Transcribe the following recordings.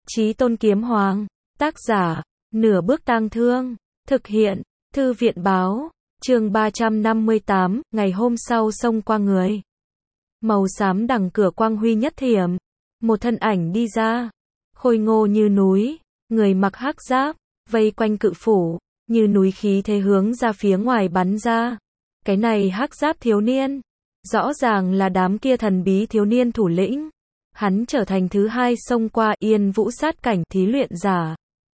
Chí Tôn Kiếm Hoàng, tác giả, Nửa Bước Tang Thương, thực hiện, Thư viện báo, chương 358, ngày hôm sau xông qua người. Màu xám đằng cửa quang huy nhất thiểm, một thân ảnh đi ra, khôi ngô như núi, người mặc hắc giáp, vây quanh cự phủ, như núi khí thế hướng ra phía ngoài bắn ra. Cái này hắc giáp thiếu niên, rõ ràng là đám kia thần bí thiếu niên thủ lĩnh. Hắn trở thành thứ hai xông qua Yên Vũ sát cảnh thí luyện giả.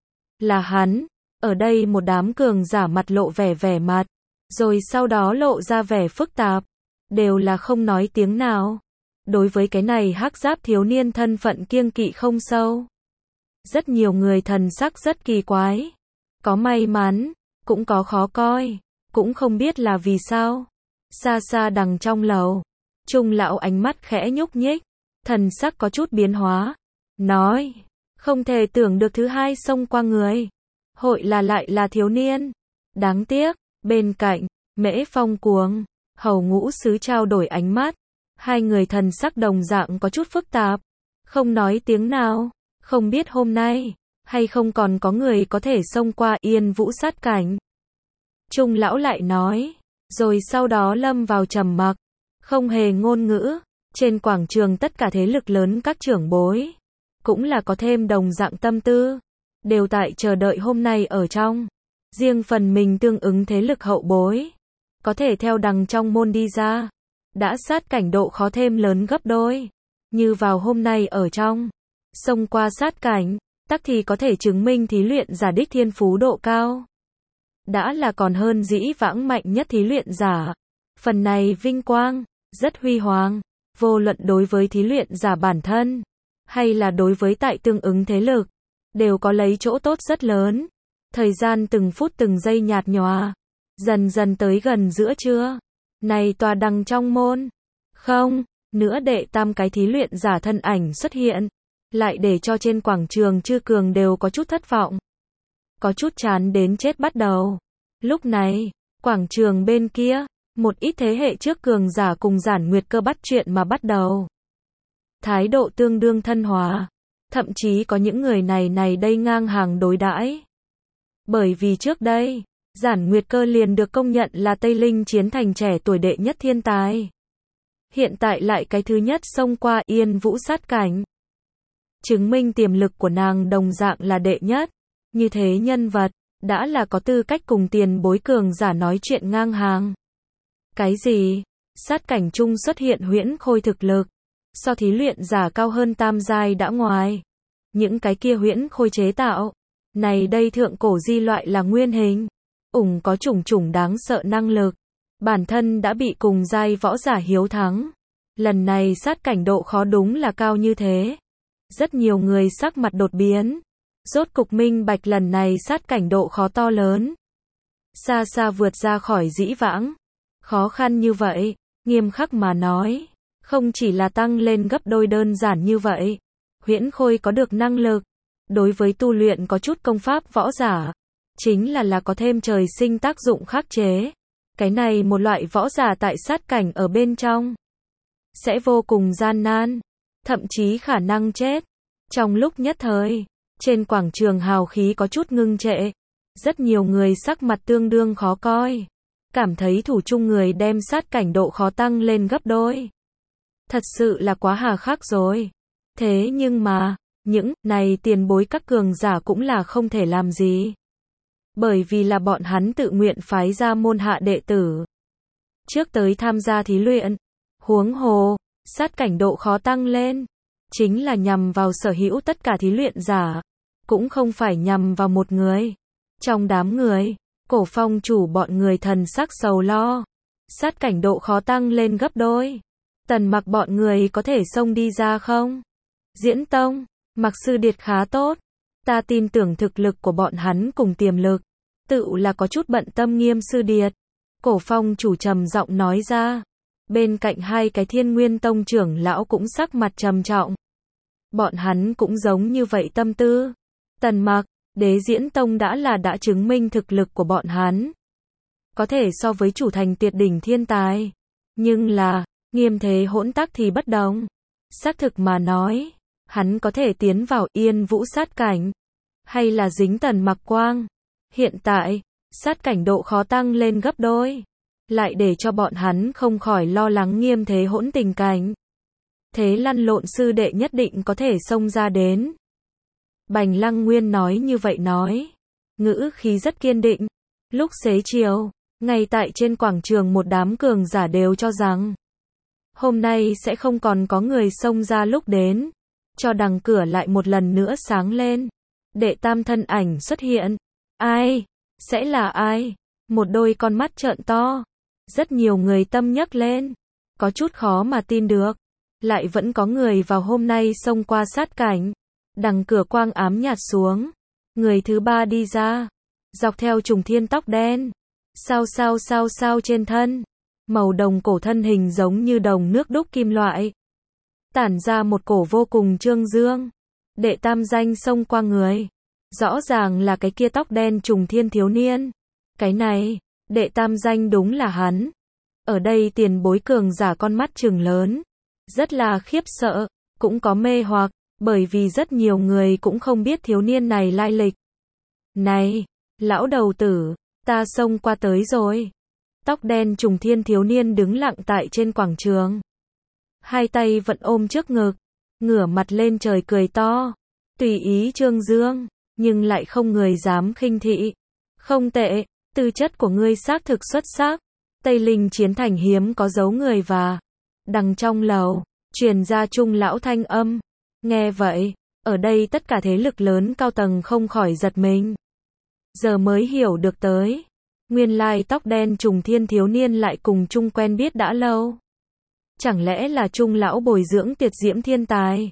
Là hắn, ở đây một đám cường giả mặt lộ vẻ mặt, rồi sau đó lộ ra vẻ phức tạp, đều là không nói tiếng nào. Đối với cái này hắc giáp thiếu niên thân phận kiêng kỵ không sâu. Rất nhiều người thần sắc rất kỳ quái, có may mắn, cũng có khó coi, cũng không biết là vì sao. Xa xa đằng trong lầu, Trung lão ánh mắt khẽ nhúc nhích, thần sắc có chút biến hóa, nói, không thể tưởng được thứ hai xông qua người, hội là lại là thiếu niên. Đáng tiếc, bên cạnh, Mễ Phong Cuồng, Hầu Ngũ Sứ trao đổi ánh mắt, hai người thần sắc đồng dạng có chút phức tạp, không nói tiếng nào, không biết hôm nay, hay không còn có người có thể xông qua Yên Vũ sát cảnh. Trung lão lại nói, rồi sau đó lâm vào trầm mặc, không hề ngôn ngữ. Trên quảng trường tất cả thế lực lớn các trưởng bối, cũng là có thêm đồng dạng tâm tư, đều tại chờ đợi hôm nay ở trong. Riêng phần mình tương ứng thế lực hậu bối, có thể theo đằng trong môn đi ra, đã sát cảnh độ khó thêm lớn gấp đôi. Như vào hôm nay ở trong, xông qua sát cảnh, tắc thì có thể chứng minh thí luyện giả đích thiên phú độ cao. Đã là còn hơn dĩ vãng mạnh nhất thí luyện giả. Phần này vinh quang, rất huy hoàng. Vô luận đối với thí luyện giả bản thân, hay là đối với tại tương ứng thế lực, đều có lấy chỗ tốt rất lớn. Thời gian từng phút từng giây nhạt nhòa, dần dần tới gần giữa trưa. Này tòa đằng trong môn, không, nữa đệ tam cái thí luyện giả thân ảnh xuất hiện, lại để cho trên quảng trường chư cường đều có chút thất vọng. Có chút chán đến chết bắt đầu. Lúc này, quảng trường bên kia, một ít thế hệ trước cường giả cùng Giản Nguyệt Cơ bắt chuyện mà bắt đầu. Thái độ tương đương thân hòa, thậm chí có những người này đây ngang hàng đối đãi. Bởi vì trước đây, Giản Nguyệt Cơ liền được công nhận là Tây Linh chiến thành trẻ tuổi đệ nhất thiên tài. Hiện tại lại cái thứ nhất xông qua Yên Vũ sát cảnh. Chứng minh tiềm lực của nàng đồng dạng là đệ nhất. Như thế nhân vật, đã là có tư cách cùng tiền bối cường giả nói chuyện ngang hàng. Cái gì? Sát cảnh chung xuất hiện huyễn khôi thực lực, so thí luyện giả cao hơn tam giai đã ngoài. Những cái kia huyễn khôi chế tạo, này đây thượng cổ di loại là nguyên hình, có chủng đáng sợ năng lực, bản thân đã bị cùng giai võ giả hiếu thắng. Lần này sát cảnh độ khó đúng là cao như thế. Rất nhiều người sắc mặt đột biến, rốt cục minh bạch lần này sát cảnh độ khó to lớn, xa xa vượt ra khỏi dĩ vãng. Khó khăn như vậy, nghiêm khắc mà nói, không chỉ là tăng lên gấp đôi đơn giản như vậy. Huyễn khôi có được năng lực, đối với tu luyện có chút công pháp võ giả, chính là có thêm trời sinh tác dụng khắc chế. Cái này một loại võ giả tại sát cảnh ở bên trong, sẽ vô cùng gian nan, thậm chí khả năng chết. Trong lúc nhất thời, trên quảng trường hào khí có chút ngưng trệ, rất nhiều người sắc mặt tương đương khó coi. Cảm thấy thủ chung người đem sát cảnh độ khó tăng lên gấp đôi. Thật sự là quá hà khắc rồi. Thế nhưng mà, những này tiền bối các cường giả cũng là không thể làm gì. Bởi vì là bọn hắn tự nguyện phái ra môn hạ đệ tử trước tới tham gia thí luyện. Huống hồ, sát cảnh độ khó tăng lên, chính là nhằm vào sở hữu tất cả thí luyện giả, cũng không phải nhằm vào một người. Trong đám người, Cổ Phong chủ bọn người thần sắc sầu lo. Sát cảnh độ khó tăng lên gấp đôi. Tần Mặc bọn người có thể xông đi ra không? Diễn Tông, Mặc Sư Điệt khá tốt. Ta tin tưởng thực lực của bọn hắn cùng tiềm lực. Tự là có chút bận tâm Nghiêm Sư Điệt. Cổ Phong chủ trầm giọng nói ra. Bên cạnh hai cái Thiên Nguyên Tông trưởng lão cũng sắc mặt trầm trọng. Bọn hắn cũng giống như vậy tâm tư. Tần Mặc, Đế Diễn Tông đã chứng minh thực lực của bọn hắn, có thể so với chủ thành tuyệt đỉnh thiên tài. Nhưng là, Nghiêm Thế Hỗn Tắc thì bất đồng. Xác thực mà nói, hắn có thể tiến vào Yên Vũ sát cảnh, hay là dính Tần Mặc Quang. Hiện tại, sát cảnh độ khó tăng lên gấp đôi, lại để cho bọn hắn không khỏi lo lắng nghiêm thế hỗn tình cảnh. Thế lăn lộn sư đệ nhất định có thể xông ra đến. Bành Lăng Nguyên nói như vậy nói, ngữ khí rất kiên định. Lúc xế chiều, ngay tại trên quảng trường một đám cường giả đều cho rằng hôm nay sẽ không còn có người xông ra lúc đến, cho đằng cửa lại một lần nữa sáng lên. Đệ tam thân ảnh xuất hiện. Ai? Sẽ là ai? Một đôi con mắt trợn to. Rất nhiều người tâm nhấc lên. Có chút khó mà tin được. Lại vẫn có người vào hôm nay xông qua sát cảnh. Đằng cửa quang ám nhạt xuống. Người thứ ba đi ra. Dọc theo trùng thiên tóc đen. Sao trên thân. Màu đồng cổ thân hình giống như đồng nước đúc kim loại. Tản ra một cổ vô cùng trương dương. Đệ tam danh xông qua người. Rõ ràng là cái kia tóc đen trùng thiên thiếu niên. Cái này, đệ tam danh đúng là hắn. Ở đây tiền bối cường giả con mắt trừng lớn. Rất là khiếp sợ, cũng có mê hoặc, bởi vì rất nhiều người cũng không biết thiếu niên này lai lịch. Này, lão đầu tử, ta xông qua tới rồi. Tóc đen trùng thiên thiếu niên đứng lặng tại trên quảng trường. Hai tay vẫn ôm trước ngực, ngửa mặt lên trời cười to, tùy ý trương dương, nhưng lại không người dám khinh thị. Không tệ, tư chất của ngươi xác thực xuất sắc. Tây Linh chiến thành hiếm có dấu người và đằng trong lầu, truyền ra trung lão thanh âm. Nghe vậy, ở đây tất cả thế lực lớn cao tầng không khỏi giật mình. Giờ mới hiểu được tới. Nguyên lai tóc đen trùng thiên thiếu niên lại cùng chung quen biết đã lâu. Chẳng lẽ là trung lão bồi dưỡng tuyệt diễm thiên tài?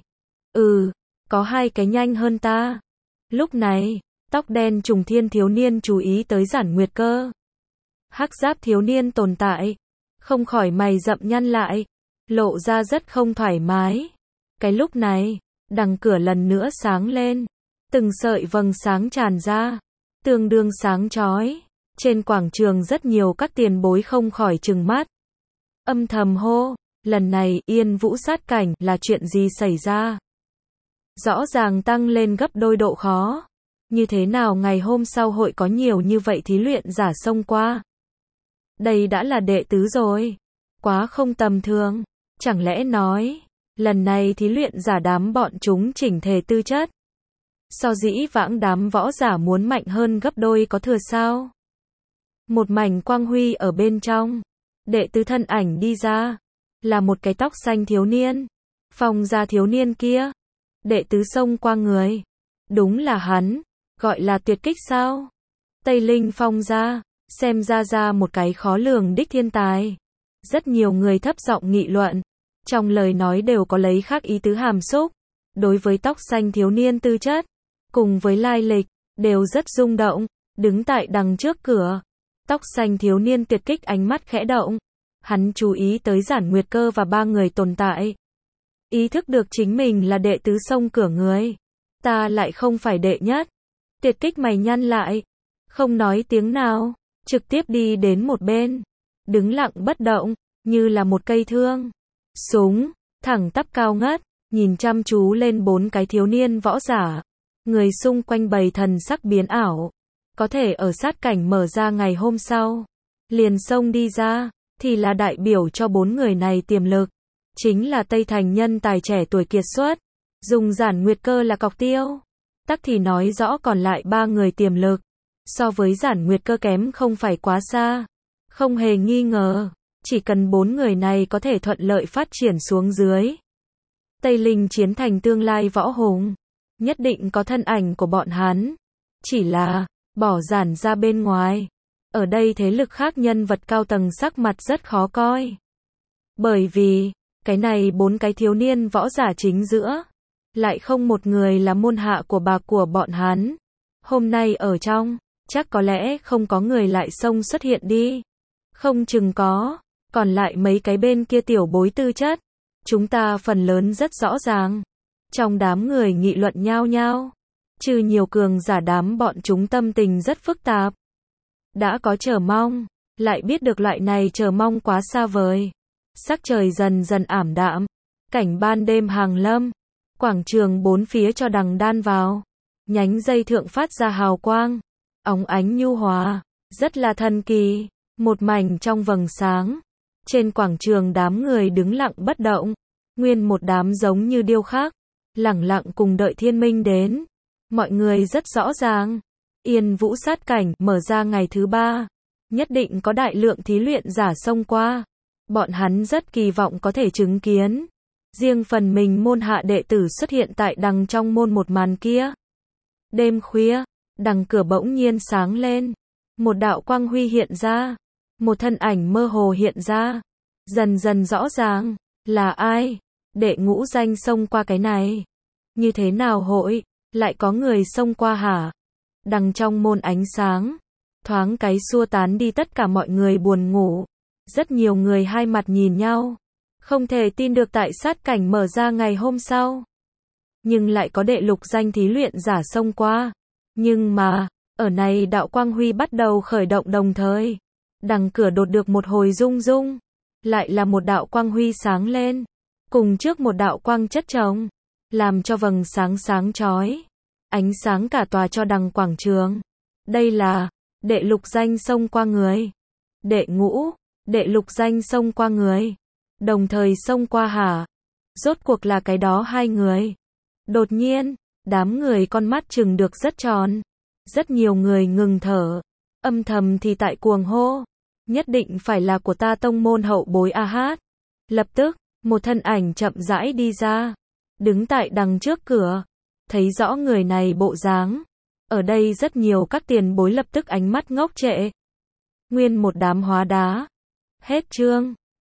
Có hai cái nhanh hơn ta. Lúc này, tóc đen trùng thiên thiếu niên chú ý tới Giản Nguyệt Cơ. Hắc giáp thiếu niên tồn tại. Không khỏi mày rậm nhăn lại. Lộ ra rất không thoải mái. Cái lúc này, đằng cửa lần nữa sáng lên. Từng sợi vầng sáng tràn ra. Tương đương sáng chói. Trên quảng trường rất nhiều các tiền bối không khỏi trừng mắt. Âm thầm hô, lần này Yên Vũ sát cảnh là chuyện gì xảy ra? Rõ ràng tăng lên gấp đôi độ khó. Như thế nào ngày hôm sau hội có nhiều như vậy thí luyện giả xông qua? Đây đã là đệ tứ rồi. Quá không tầm thường. Chẳng lẽ nói, lần này thí luyện giả đám bọn chúng chỉnh thể tư chất. So dĩ vãng đám võ giả muốn mạnh hơn gấp đôi có thừa sao? Một mảnh quang huy ở bên trong. Đệ tứ thân ảnh đi ra. Là một cái tóc xanh thiếu niên. Phong gia thiếu niên kia. Đệ tứ xông qua người. Đúng là hắn. Gọi là tuyệt kích sao? Tây Linh Phong gia. Xem ra một cái khó lường đích thiên tài. Rất nhiều người thấp giọng nghị luận. Trong lời nói đều có lấy khác ý tứ hàm xúc. Đối với tóc xanh thiếu niên tư chất. Cùng với lai lịch. Đều rất rung động. Đứng tại đằng trước cửa. Tóc xanh thiếu niên tuyệt kích ánh mắt khẽ động. Hắn chú ý tới Giản Nguyệt Cơ và ba người tồn tại. Ý thức được chính mình là đệ tứ xông cửa người. Ta lại không phải đệ nhất. Tuyệt kích mày nhăn lại. Không nói tiếng nào. Trực tiếp đi đến một bên. Đứng lặng bất động. Như là một cây thương. Súng. Thẳng tắp cao ngất. Nhìn chăm chú lên bốn cái thiếu niên võ giả. Người xung quanh bầy thần sắc biến ảo. Có thể ở sát cảnh mở ra ngày hôm sau. Liền xông đi ra. Thì là đại biểu cho bốn người này tiềm lực. Chính là Tây Thành nhân tài trẻ tuổi kiệt xuất. Dùng Giản Nguyệt Cơ là cọc tiêu. Tắc thì nói rõ còn lại ba người tiềm lực. So với Giản Nguyệt Cơ kém không phải quá xa. Không hề nghi ngờ. Chỉ cần bốn người này có thể thuận lợi phát triển xuống dưới. Tây Linh chiến thành tương lai võ hùng. Nhất định có thân ảnh của bọn hắn. Chỉ là, bỏ Giản ra bên ngoài. Ở đây thế lực khác nhân vật cao tầng sắc mặt rất khó coi. Bởi vì, cái này bốn cái thiếu niên võ giả chính giữa. Lại không một người là môn hạ của bà của bọn hắn. Hôm nay ở trong, chắc có lẽ không có người lại xông xuất hiện đi. Không chừng có, còn lại mấy cái bên kia tiểu bối tư chất. Chúng ta phần lớn rất rõ ràng. Trong đám người nghị luận nhao nhao. Trừ nhiều cường giả đám bọn chúng tâm tình rất phức tạp. Đã có chờ mong, lại biết được loại này chờ mong quá xa vời. Sắc trời dần dần ảm đạm, cảnh ban đêm hàng lâm, Quảng trường bốn phía cho đằng đan vào. Nhánh dây thượng phát ra hào quang, óng ánh nhu hòa, rất là thần kỳ, một mảnh trong vầng sáng. Trên quảng trường đám người đứng lặng bất động, nguyên một đám giống như điêu khắc, lẳng lặng cùng đợi thiên minh đến. Mọi người rất rõ ràng, Yên Vũ sát cảnh mở ra ngày thứ 3, nhất định có đại lượng thí luyện giả xông qua. Bọn hắn rất kỳ vọng có thể chứng kiến. Riêng phần mình môn hạ đệ tử xuất hiện tại đằng trong môn một màn kia. Đêm khuya, đằng cửa bỗng nhiên sáng lên. Một đạo quang huy hiện ra. Một thân ảnh mơ hồ hiện ra. Dần dần rõ ràng. Là ai? Đệ ngũ danh xông qua cái này. Như thế nào hội? Lại có người xông qua hả? Đằng trong môn ánh sáng. Thoáng cái xua tán đi tất cả mọi người buồn ngủ. Rất nhiều người hai mặt nhìn nhau. Không thể tin được tại sát cảnh mở ra ngày hôm sau. Nhưng lại có đệ lục danh thí luyện giả xông qua. Nhưng mà, ở này đạo quang huy bắt đầu khởi động đồng thời. Đằng cửa đột được một hồi rung rung. Lại là một đạo quang huy sáng lên. Cùng trước một đạo quang chất chồng. Làm cho vầng sáng sáng chói. Ánh sáng cả tòa cho đằng quảng trường. Đây là đệ lục danh xông qua người. Đệ ngũ, đệ lục danh xông qua người. Đồng thời xông qua hả? Rốt cuộc là cái đó hai người. Đột nhiên, đám người con mắt trừng được rất tròn. Rất nhiều người ngừng thở. Âm thầm thì tại cuồng hô. Nhất định phải là của ta tông môn hậu bối A Hát. Lập tức, một thân ảnh chậm rãi đi ra. Đứng tại đằng trước cửa. Thấy rõ người này bộ dáng. Ở đây rất nhiều các tiền bối lập tức ánh mắt ngốc trệ. Nguyên một đám hóa đá. Hết chương.